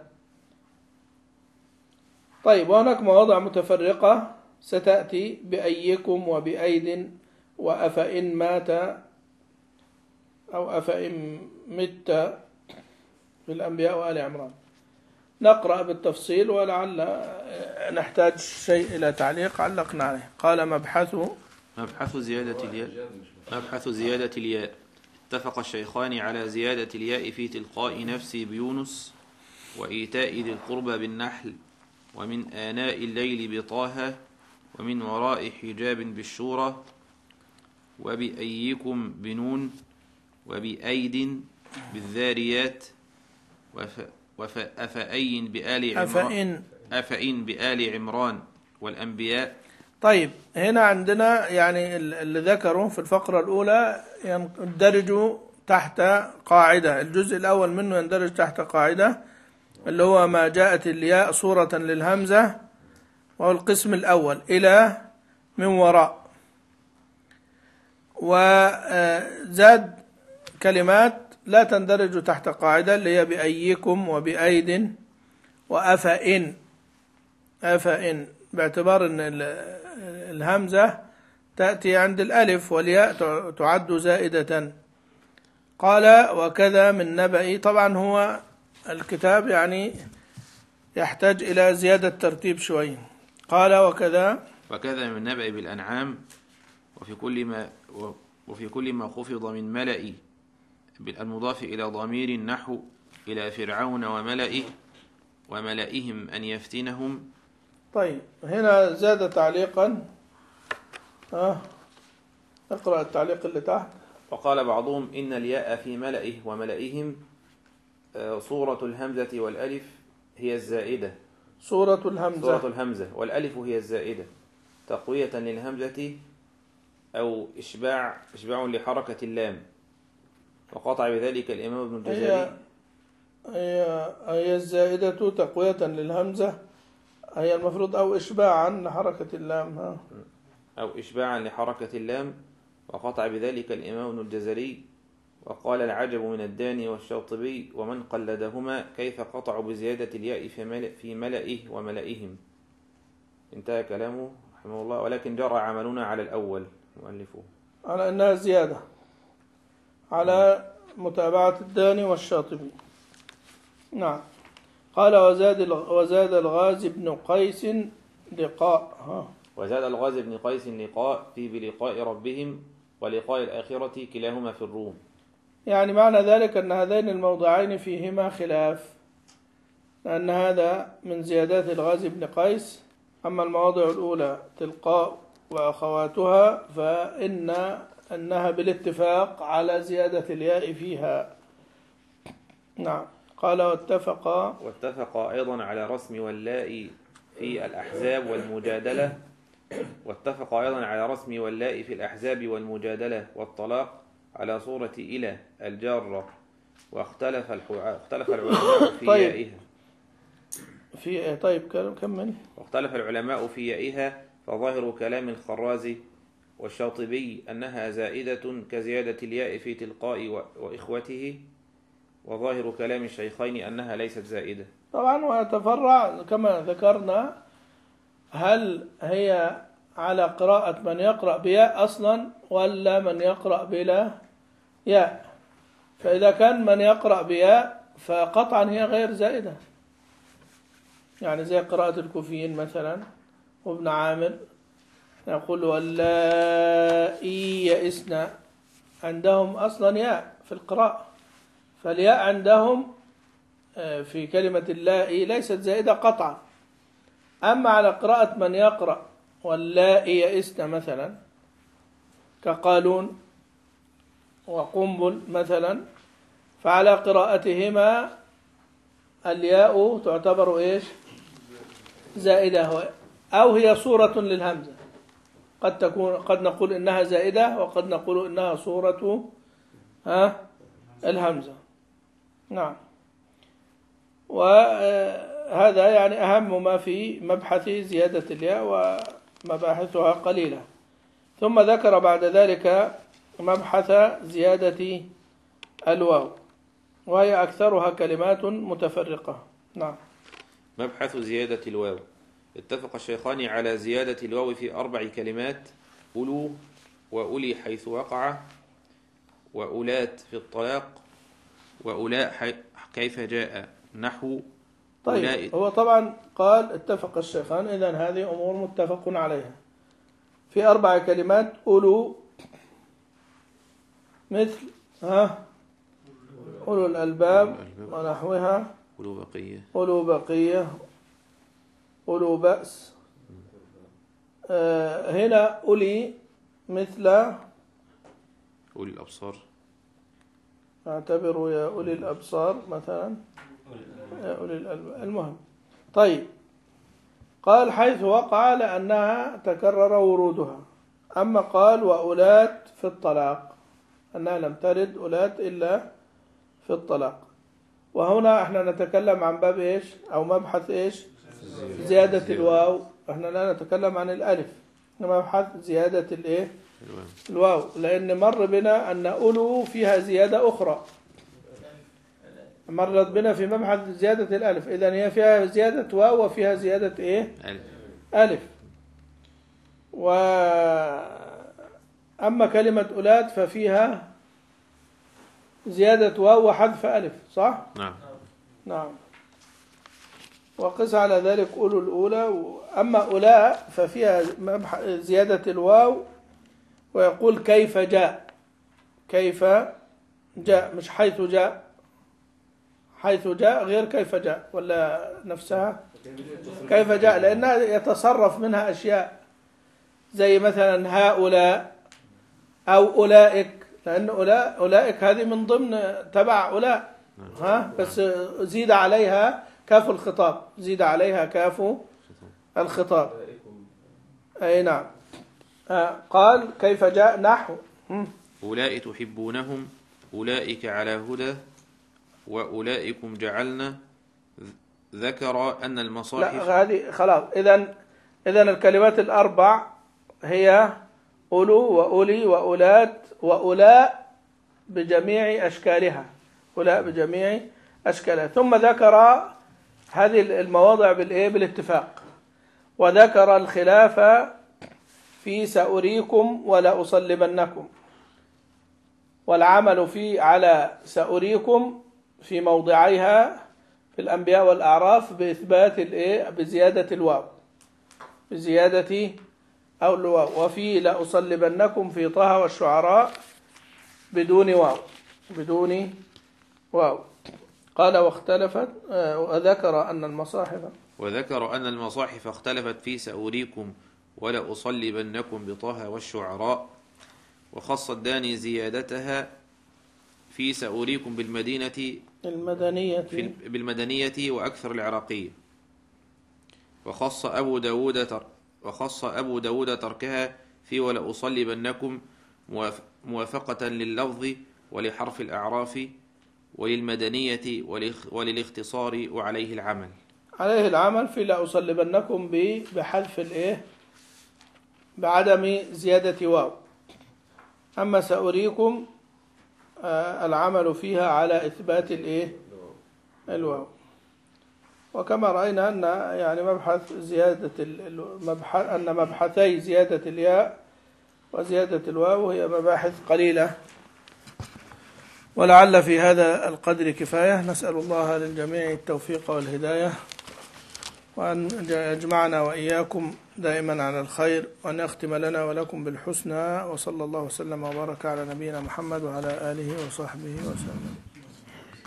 طيب، وهناك مواضع متفرقة ستأتي بأيكم وبأيد وأفإن مات أو أفإن مت في الأنبياء وآل عمران. نقرأ بالتفصيل ولعل نحتاج شيء إلى تعليق علقنا عليه. قال مبحث مبحث زيادة الياء مبحث زيادة الياء اتفق الشيخان على زيادة الياء في تلقاء نفسي بيونس، وإيتاء ذي القربى بالنحل، ومن آناء الليل بطه، ومن وراء حجاب بالشورى، وبأيكم بنون، وبأيد بالذاريات، وأفأين بآل عمران أفإن بآل عمران والأنبياء. طيب، هنا عندنا يعني اللي ذكروا في الفقرة الأولى يندرج تحت قاعدة، الجزء الأول منه يندرج تحت قاعدة اللي هو ما جاءت الياء صورة للهمزة، وهو القسم الأول إلى من وراء. وزاد كلمات لا تندرج تحت قاعدة اللي هي بأيكم وبأيد وأفإن أفإن باعتبار أن الهمزة تأتي عند الألف والياء تعد زائدة. قال وكذا من نبأ. طبعا هو الكتاب يعني يحتاج إلى زيادة ترتيب شوي. قال وكذا وكذا من نبأ بالأنعام، وفي كل ما وفي كل ما خفض من ملئ بالمضاف إلى ضمير النحو إلى فرعون وملئه وملئهم أن يفتنهم. طيب، هنا زاد تعليقا. آه. اقرأ التعليق اللي تحت. وقال بعضهم إن الياء في ملئه وملئهم صورة الهمزة والألف هي الزائدة. صورة الهمزة صورة الهمزة والألف هي الزائدة تقوية للهمزة أو إشباع إشباع لحركة اللام، وقطع بذلك الإمام ابن الجزري. هي هي الزائدة تقوية للهمزة، هي المفروض أو إشباعا لحركة اللام. ها. أو إشباعا لحركة اللام، وقطع بذلك الإمام ابن الجزري. وقال العجب من الداني والشاطبي ومن قلدهما كيف قطعوا بزيادة الياء في ملئ في ملئه وملئهم. انتهى كلامه رحمه الله. ولكن جرى عملنا على الأول مؤلفه على أنها زيادة على متابعة الداني والشاطبي. نعم. قال وزاد وزاد الغازي بن قيس لقاء. ها. وزاد الغازي بن قيس لقاء في بلقاء ربهم ولقاء الآخرة كلاهما في الروم. يعني معنى ذلك أن هذين الموضعين فيهما خلاف، لأن هذا من زيادات الغازي بن قيس. أما المواضع الأولى تلقاء وأخواتها فإن أنها بالاتفاق على زيادة الياء فيها. نعم. قال واتفق واتفق أيضا على رسم واللاء في الأحزاب والمجادلة واتفق أيضا على رسم واللاء في الأحزاب والمجادلة والطلاق على صورة إلى الجارة. واختلف اختلف العلماء في طيب. يائها في طيب كمل. واختلف العلماء في يائها، فظاهر كلام الخرازي والشاطبي أنها زائدة كزيادة الياء في تلقاء وإخوته، وظاهر كلام الشيخين أنها ليست زائدة. طبعا ويتفرع كما ذكرنا، هل هي على قراءة من يقرأ بياء أصلا ولا من يقرأ بلا ياء؟ فإذا كان من يقرأ بياء فقطعا هي غير زائدة، يعني زي قراءة الكوفيين مثلا وابن عامر يقول واللائي يئسن، عندهم أصلا ياء في القراءة، فالياء عندهم في كلمة اللائي ليست زائدة قطعا. أما على قراءة من يقرأ واللائي يئسن مثلا كقالون وقنبل مثلا، فعلى قراءتهما الياء تعتبر إيش؟ زائدة، أو هي صورة للهمزة. قد تكون قد نقول إنها زائدة، وقد نقول إنها صورة ها الهمزة. نعم. وهذا يعني أهم ما في مبحث زيادة الياء، ومباحثها قليلة. ثم ذكر بعد ذلك مبحث زيادة الواو، وهي أكثرها كلمات متفرقة. نعم. مبحث زيادة الواو. اتفق الشيخان على زيادة الواو في أربع كلمات: أولو، وأولي حيث وقع، وأولات في الطلاق، وأولاء كيف جاء، نحو طيب أولئك. هو طبعا قال اتفق الشيخان، إذن هذه أمور متفق عليها في أربع كلمات: أولو مثل ها أولو الألباب ونحوها، أولو بقية، أولو بقية، أولو بأس. آه هنا أولي مثل أولي الأبصار، اعتبروا يا أولي الأبصار مثلا، يا أولي الألباب. المهم، طيب قال حيث وقع لأنها تكرر ورودها. أما قال وأولات في الطلاق، أنها لم ترد أولات إلا في الطلاق. وهنا احنا نتكلم عن باب ايش او مبحث ايش؟ زيادة الواو. احنا لا نتكلم عن الالف، مبحث زيادة الايه؟ الواو، لان مر بنا ان أولو فيها زيادة اخرى، مرت بنا في مبحث زيادة الالف. اذن هي فيها زيادة واو وفيها زيادة ايه؟ الف. واما كلمة أولاد ففيها زيادة واو وحذف ألف، صح؟ نعم. نعم. وقس على ذلك أولو الأولى. أما أولاء ففيها زيادة الواو، ويقول كيف جاء، كيف جاء، مش حيث جاء. حيث جاء غير كيف جاء، ولا نفسها كيف جاء، لأنها يتصرف منها أشياء زي مثلا هؤلاء أو أولئك، لأن أولئك هذه من ضمن تبع أولاء، ها، بس زيد عليها كاف الخطاب، زيد عليها كاف الخطاب. أي نعم. قال كيف جاء، نحو أولئك تحبونهم، أولئك على هدى، وأولئكم جعلنا. ذكر أن المصاحف، لا هذه خلاص. إذن إذن الكلمات الأربع هي أولو وأولي وأولات وأولاء بجميع أشكالها، أولاء بجميع أشكالها. ثم ذكر هذه المواضع بالإيه؟ بالاتفاق. وذكر الخلاف في سأريكم ولا أصلبنكم، والعمل في على سأريكم في موضعيها في الأنبياء والأعراف بإثبات الإيه؟ بزيادة الواو، بزيادة أو الواو. وفي لا أصلبنكم في طه والشعراء بدون واو، بدون واو. قال واختلفت، وذكر أن المصاحف وذكر أن المصاحف اختلفت في سأريكم ولا أصلبنكم بطه والشعراء، وخص الداني زيادتها في سأريكم بالمدينة المدنية في بالمدنية وأكثر العراقية. وخص أبو داود تر وخص أبو داود تركها في ولا أصلبنكم موافقة لللفظ ولحرف الأعراف وللمدنية وللاختصار وعليه العمل. عليه العمل في لا أصلبنكم بحذف الإيه؟ بعدم زيادة واو. أما سأريكم العمل فيها على إثبات الإيه؟ الواو. وكما رأينا أن يعني مبحث زيادة المبحث أن مبحثي زيادة الياء وزيادة الواو هي مباحث قليلة، ولعل في هذا القدر كفاية. نسأل الله للجميع التوفيق والهداية، وأن يجمعنا وإياكم دائما على الخير، وأن يختم لنا ولكم بالحسنى. وصلى الله وسلم وبارك على نبينا محمد وعلى آله وصحبه وسلم.